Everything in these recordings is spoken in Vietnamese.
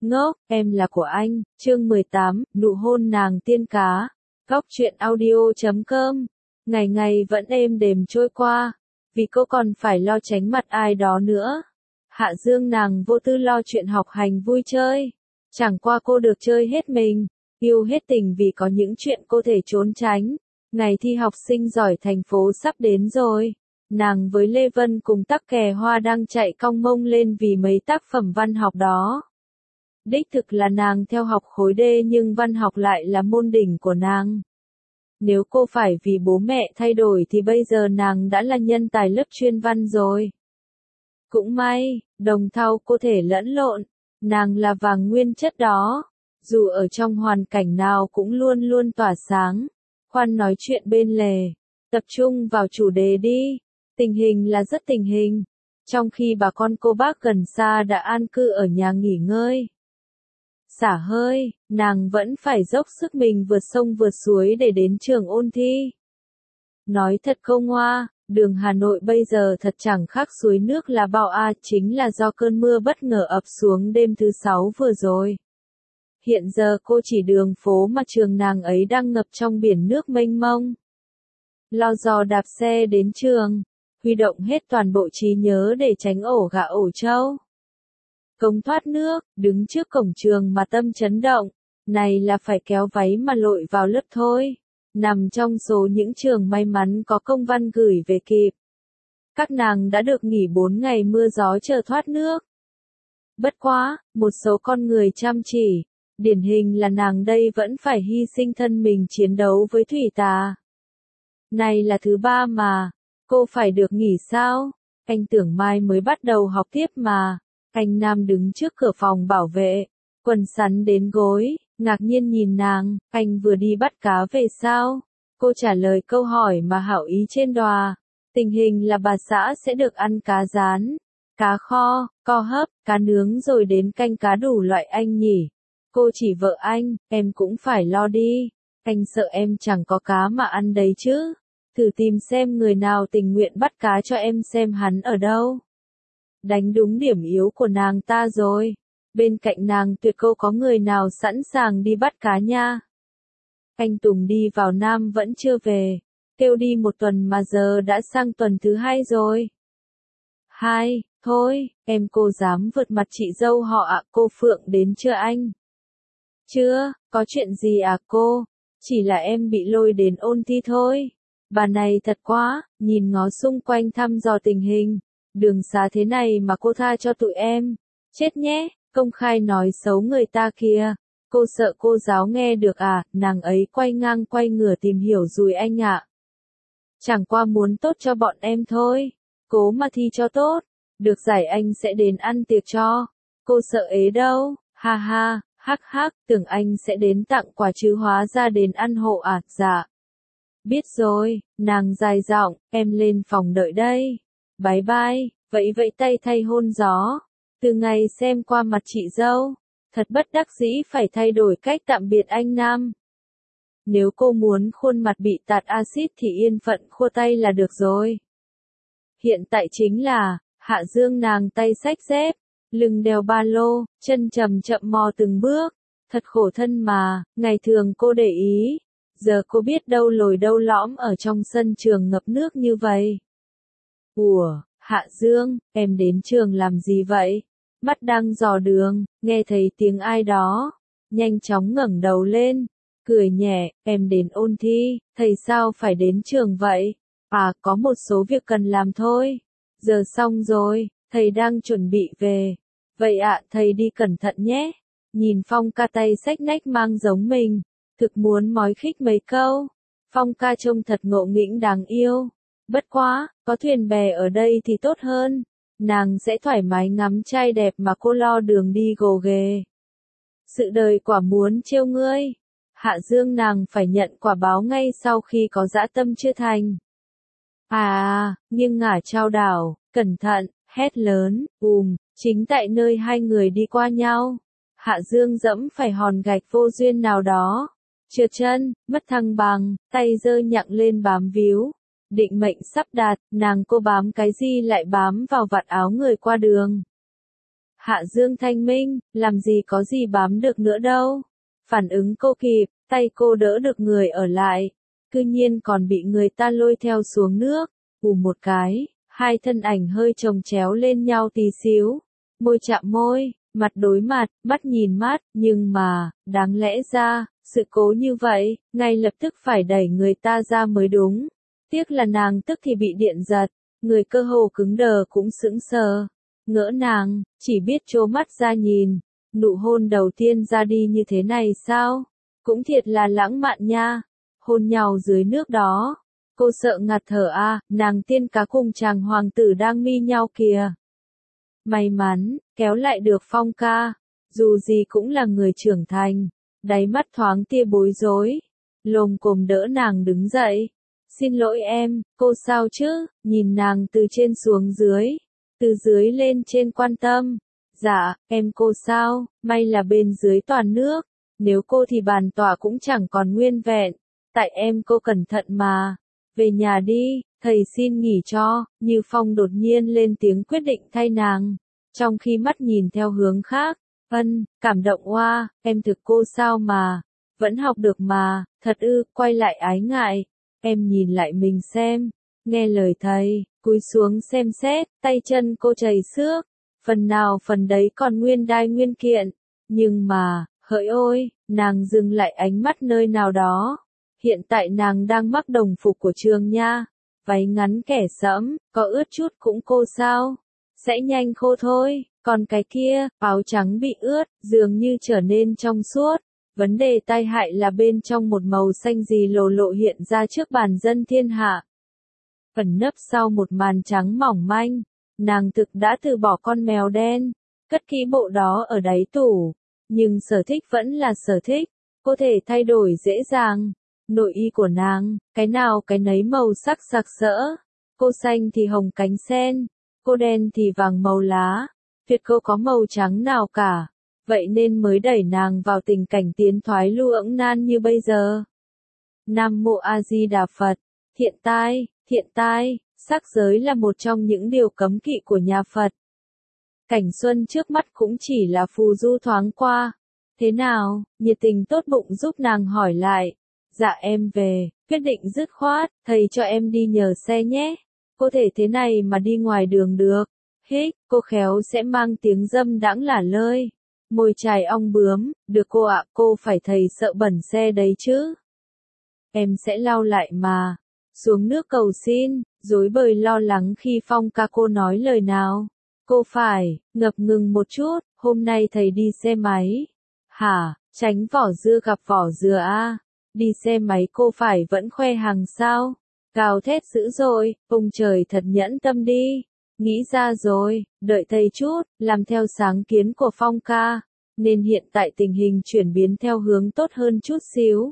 Ngốc, em là của anh, chương 18, nụ hôn nàng tiên cá. Góc truyện audio.com. Ngày ngày vẫn êm đềm trôi qua, vì cô còn phải lo tránh mặt ai đó nữa. Hạ Dương nàng vô tư lo chuyện học hành vui chơi. Chẳng qua cô được chơi hết mình, yêu hết tình vì có những chuyện cô thể trốn tránh. Ngày thi học sinh giỏi thành phố sắp đến rồi. Nàng với Lê Vân cùng Tắc Kè Hoa đang chạy cong mông lên vì mấy tác phẩm văn học đó. Đích thực là nàng theo học khối D nhưng văn học lại là môn đỉnh của nàng. Nếu cô phải vì bố mẹ thay đổi thì bây giờ nàng đã là nhân tài lớp chuyên văn rồi. Cũng may, đồng thau cô thể lẫn lộn, nàng là vàng nguyên chất đó. Dù ở trong hoàn cảnh nào cũng luôn luôn tỏa sáng. Khoan nói chuyện bên lề, tập trung vào chủ đề đi. Tình hình là rất tình hình. Trong khi bà con cô bác gần xa đã an cư ở nhà nghỉ ngơi, xả hơi, nàng vẫn phải dốc sức mình vượt sông vượt suối để đến trường ôn thi. Nói thật không ngoa, đường Hà Nội bây giờ thật chẳng khác suối nước là bao chính là do cơn mưa bất ngờ ập xuống đêm thứ 6 vừa rồi. Hiện giờ cô chỉ đường phố mà trường nàng ấy đang ngập trong biển nước mênh mông. Lo dò đạp xe đến trường, huy động hết toàn bộ trí nhớ để tránh ổ gà ổ trâu. Cống thoát nước, đứng trước cổng trường mà tâm chấn động, này là phải kéo váy mà lội vào lớp thôi. Nằm trong số những trường may mắn có công văn gửi về kịp. Các nàng đã được nghỉ 4 ngày mưa gió chờ thoát nước. Bất quá, một số con người chăm chỉ, điển hình là nàng đây vẫn phải hy sinh thân mình chiến đấu với thủy tà. Này là thứ 3 mà, cô phải được nghỉ sao? Anh tưởng mai mới bắt đầu học tiếp mà. Anh Nam đứng trước cửa phòng bảo vệ, quần sắn đến gối, ngạc nhiên nhìn nàng, anh vừa đi bắt cá về sao? Cô trả lời câu hỏi mà hảo ý trên đòa. Tình hình là bà xã sẽ được ăn cá rán, cá kho, co hấp, cá nướng rồi đến canh cá đủ loại anh nhỉ. Cô chỉ vợ anh, em cũng phải lo đi. Anh sợ em chẳng có cá mà ăn đấy chứ. Thử tìm xem người nào tình nguyện bắt cá cho em xem hắn ở đâu. Đánh đúng điểm yếu của nàng ta rồi. Bên cạnh nàng tuyệt cô có người nào sẵn sàng đi bắt cá nha. Anh Tùng đi vào Nam vẫn chưa về. Kêu đi 1 tuần mà giờ đã sang tuần thứ 2 rồi. Thôi, em cô dám vượt mặt chị dâu họ ạ. Cô Phượng đến chưa anh? Chưa, có chuyện gì à cô? Chỉ là em bị lôi đến ôn thi thôi. Bà này thật quá, nhìn ngó xung quanh thăm dò tình hình. Đường xá thế này mà cô tha cho tụi em. Chết nhé, công khai nói xấu người ta kìa. Cô sợ cô giáo nghe được à, nàng ấy quay ngang quay ngửa tìm hiểu rồi anh ạ. Chẳng qua muốn tốt cho bọn em thôi. Cố mà thi cho tốt. Được giải anh sẽ đến ăn tiệc cho. Cô sợ ế đâu, ha ha, hắc, tưởng anh sẽ đến tặng quà chứ hóa ra đến ăn hộ à, dạ. Biết rồi, nàng dài giọng, em lên phòng đợi đây. Bye bye, vẫy tay thay hôn gió. Từ ngày xem qua mặt chị dâu, thật bất đắc dĩ phải thay đổi cách tạm biệt anh Nam. Nếu cô muốn khuôn mặt bị tạt axit thì yên phận khô tay là được rồi. Hiện tại chính là, Hạ Dương nàng tay xách dép, lưng đeo ba lô, chân chậm chậm mò từng bước. Thật khổ thân mà, ngày thường cô để ý. Giờ cô biết đâu lồi đâu lõm ở trong sân trường ngập nước như vậy. Ủa, Hạ Dương, em đến trường làm gì vậy? Mắt đang dò đường, nghe thấy tiếng ai đó. Nhanh chóng ngẩng đầu lên, cười nhẹ, em đến ôn thi, thầy sao phải đến trường vậy? À, có một số việc cần làm thôi. Giờ xong rồi, thầy đang chuẩn bị về. Vậy ạ, thầy đi cẩn thận nhé. Nhìn Phong ca tay xách nách mang giống mình. Thực muốn mói khích mấy câu. Phong ca trông thật ngộ nghĩnh đáng yêu. Bất quá, có thuyền bè ở đây thì tốt hơn. Nàng sẽ thoải mái ngắm trai đẹp mà cô lo đường đi gồ ghề. Sự đời quả muốn trêu ngươi. Hạ Dương nàng phải nhận quả báo ngay sau khi có dã tâm chưa thành. Nghiêng ngả chao đảo, cẩn thận, hét lớn, chính tại nơi hai người đi qua nhau. Hạ Dương dẫm phải hòn gạch vô duyên nào đó. Trượt chân, mất thăng bằng, tay giơ nhặng lên bám víu. Định mệnh sắp đạt, nàng cô bám cái gì lại bám vào vạt áo người qua đường. Hạ Dương thanh minh, làm gì có gì bám được nữa đâu. Phản ứng cô kịp, tay cô đỡ được người ở lại. Cư nhiên còn bị người ta lôi theo xuống nước. Ù một cái, hai thân ảnh hơi chồng chéo lên nhau tí xíu. Môi chạm môi, mặt đối mặt, mắt nhìn mắt, nhưng mà, đáng lẽ ra, sự cố như vậy, ngay lập tức phải đẩy người ta ra mới đúng. Tiếc là nàng tức thì bị điện giật, người cơ hồ cứng đờ cũng sững sờ. Ngỡ nàng, chỉ biết trố mắt ra nhìn, nụ hôn đầu tiên ra đi như thế này sao? Cũng thiệt là lãng mạn nha, hôn nhau dưới nước đó. Cô sợ ngạt thở à, nàng tiên cá cùng chàng hoàng tử đang mi nhau kìa. May mắn, kéo lại được Phong ca, dù gì cũng là người trưởng thành, đáy mắt thoáng tia bối rối, lồm cồm đỡ nàng đứng dậy. Xin lỗi em, cô sao chứ, nhìn nàng từ trên xuống dưới, từ dưới lên trên quan tâm. Dạ, em cô sao, may là bên dưới toàn nước, nếu cô thì bàn tỏa cũng chẳng còn nguyên vẹn, tại em cô cẩn thận mà. Về nhà đi, thầy xin nghỉ cho, Như Phong đột nhiên lên tiếng quyết định thay nàng, trong khi mắt nhìn theo hướng khác. Cảm động oa, em thực cô sao mà, vẫn học được mà, thật ư, quay lại ái ngại, em nhìn lại mình xem, nghe lời thầy, cúi xuống xem xét, tay chân cô chảy xước, phần nào phần đấy còn nguyên đai nguyên kiện, nhưng mà, hỡi ôi, nàng dừng lại ánh mắt nơi nào đó. Hiện tại nàng đang mắc đồng phục của trường nha, váy ngắn kẻ sẫm, có ướt chút cũng cô sao, sẽ nhanh khô thôi, còn cái kia, áo trắng bị ướt, dường như trở nên trong suốt. Vấn đề tai hại là bên trong một màu xanh gì lồ lộ hiện ra trước bàn dân thiên hạ. Ẩn nấp sau một màn trắng mỏng manh, nàng thực đã từ bỏ con mèo đen, cất kỹ bộ đó ở đáy tủ, nhưng sở thích vẫn là sở thích, có thể thay đổi dễ dàng. Nội y của nàng, cái nào cái nấy màu sắc sặc sỡ, cô xanh thì hồng cánh sen, cô đen thì vàng màu lá, tuyệt cô có màu trắng nào cả, vậy nên mới đẩy nàng vào tình cảnh tiến thoái lưỡng nan như bây giờ. Nam Mô A Di Đà Phật, thiện tai, sắc giới là một trong những điều cấm kỵ của nhà Phật. Cảnh xuân trước mắt cũng chỉ là phù du thoáng qua. Thế nào, nhiệt tình tốt bụng giúp nàng hỏi lại. Dạ em về, quyết định dứt khoát, thầy cho em đi nhờ xe nhé. Cô thể thế này mà đi ngoài đường được. Hích, cô khéo sẽ mang tiếng dâm đãng lả lơi. Môi chài ong bướm, được cô ạ, cô phải thầy sợ bẩn xe đấy chứ. Em sẽ lau lại mà. Xuống nước cầu xin, rối bời lo lắng khi Phong ca cô nói lời nào. Cô phải, ngập ngừng một chút, hôm nay thầy đi xe máy. Hả, tránh vỏ dưa gặp vỏ dừa à? Đi xe máy cô phải vẫn khoe hàng sao? Gào thét dữ dội, ông trời thật nhẫn tâm đi. Nghĩ ra rồi, đợi thầy chút, làm theo sáng kiến của Phong ca, nên hiện tại tình hình chuyển biến theo hướng tốt hơn chút xíu.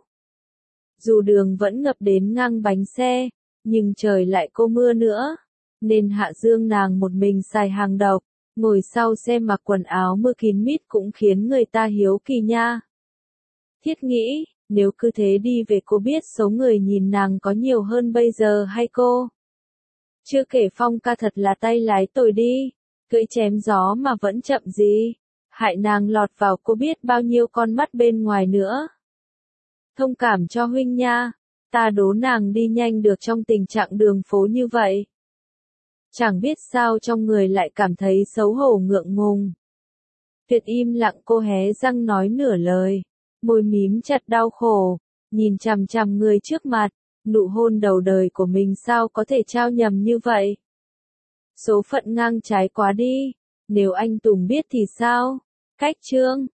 Dù đường vẫn ngập đến ngang bánh xe, nhưng trời lại cô mưa nữa, nên Hạ Dương nàng một mình xài hàng độc, ngồi sau xe mặc quần áo mưa kín mít cũng khiến người ta hiếu kỳ nha. Thiết nghĩ, nếu cứ thế đi về cô biết số người nhìn nàng có nhiều hơn bây giờ hay cô? Chưa kể Phong ca thật là tay lái tồi đi, cưỡi chém gió mà vẫn chậm gì, hại nàng lọt vào cô biết bao nhiêu con mắt bên ngoài nữa. Thông cảm cho huynh nha, ta đố nàng đi nhanh được trong tình trạng đường phố như vậy. Chẳng biết sao trong người lại cảm thấy xấu hổ ngượng ngùng. Tuyệt im lặng cô hé răng nói nửa lời, môi mím chặt đau khổ, nhìn chằm chằm người trước mặt, nụ hôn đầu đời của mình sao có thể trao nhầm như vậy. Số phận ngang trái quá đi, nếu anh Tùng biết thì sao? Cách chương